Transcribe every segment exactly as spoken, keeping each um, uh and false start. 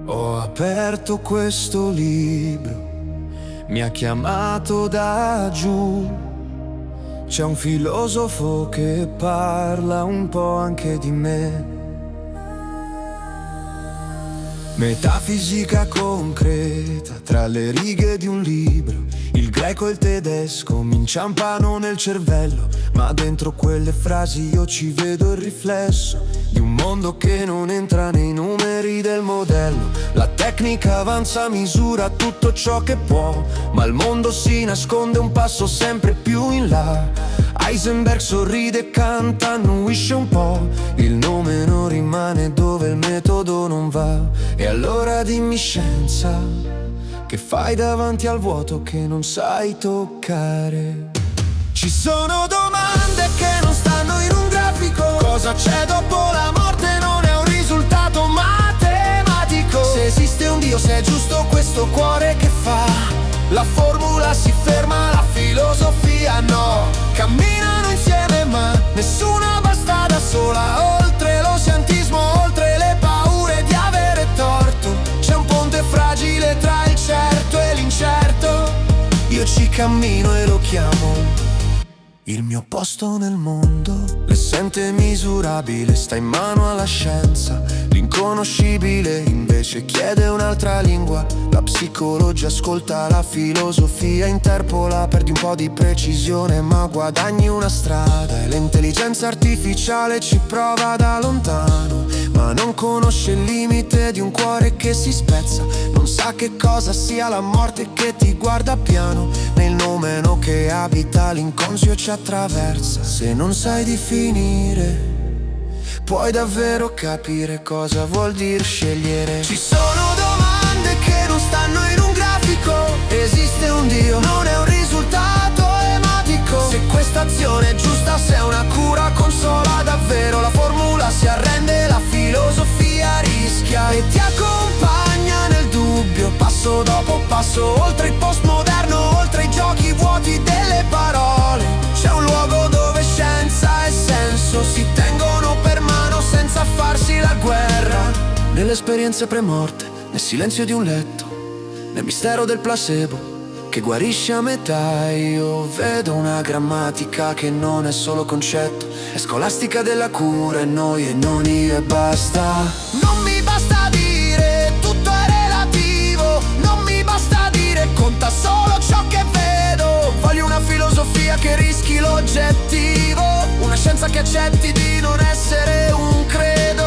Ho aperto questo libro, mi ha chiamato da giù. C'è un filosofo che parla un po' anche di me. Metafisica concreta tra le righe di un libro. Il greco e il tedesco mi inciampano nel cervello, ma dentro quelle frasi io ci vedo il riflesso di un mondo che non entra nei numeri del modello. La tecnica avanza, misura tutto ciò che può, ma il mondo si nasconde un passo sempre più in là. Heisenberg sorride e canta, annuisce un po'. Il nome non rimane dove il metodo non va. E allora dimmi scienza, che fai davanti al vuoto che non sai toccare? Ci sono domande che non stanno in un grafico. Cosa c'è dopo la morte non è un risultato matematico. Se esiste un Dio, se è giusto questo cuore che fa, la formula si ferma, la filosofia no. Camminano insieme ma nessuna basta da sola. Oltre lo scientismo, oltre le paure di avere torto, c'è un ponte fragile tra il certo e l'incerto. Io ci cammino e lo chiamo il mio posto nel mondo. L'essente misurabile sta in mano alla scienza. L'inconoscibile invece chiede un'altra lingua. La psicologia ascolta, la filosofia interpola. Perdi un po' di precisione ma guadagni una strada. E l'intelligenza artificiale ci prova da lontano, ma non conosce il limite di un cuore che si spezza. Non sa che cosa sia la morte che ti guarda piano. Nel nomeno che abita l'inconscio ci attraversa. Se non sai definire, puoi davvero capire cosa vuol dire scegliere. Ci sono domande che non stanno in un grafico. Esiste un Dio, non è un risultato ematico. Se questa azione è giusta, se è una cura, consola davvero. La formula si arrende, la filosofia rischia e ti accompagna nel dubbio, passo dopo passo. Oltre il postmoderno, oltre i giochi vuoti delle parole, c'è un luogo dove scienza e senso si tengono per mano senza farsi la guerra. Nelle esperienze premorte, nel silenzio di un letto, nel mistero del placebo che guarisce a metà. Io vedo una grammatica che non è solo concetto, è scolastica della cura. E noi e non io e basta. Non mi basta dire tutto è relativo, non mi basta dire conta solo ciò che vedo. Voglio una filosofia che rischi l'oggettivo, una scienza che accetti di non essere un credo.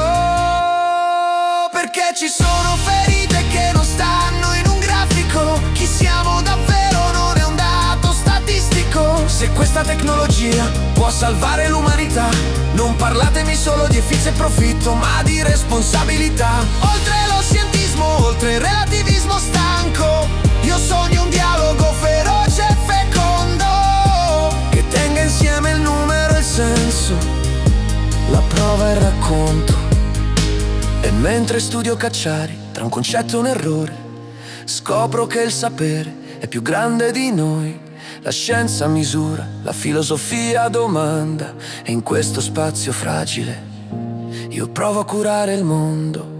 Perché ci sono ferite che non stanno in un grafico. Chi siamo davvero non è un dato statistico. Se questa tecnologia può salvare l'umanità, non parlatemi solo di efficie e profitto, ma di responsabilità. Oltre lo scientismo, oltre il relativismo stanco, io sogno un dialogo feroce e fecondo, che tenga insieme il numero e il senso, la prova e il racconto. E mentre studio Cacciari, tra un concetto e un errore, scopro che il sapere è più grande di noi. La scienza misura, la filosofia domanda, e in questo spazio fragile io provo a curare il mondo.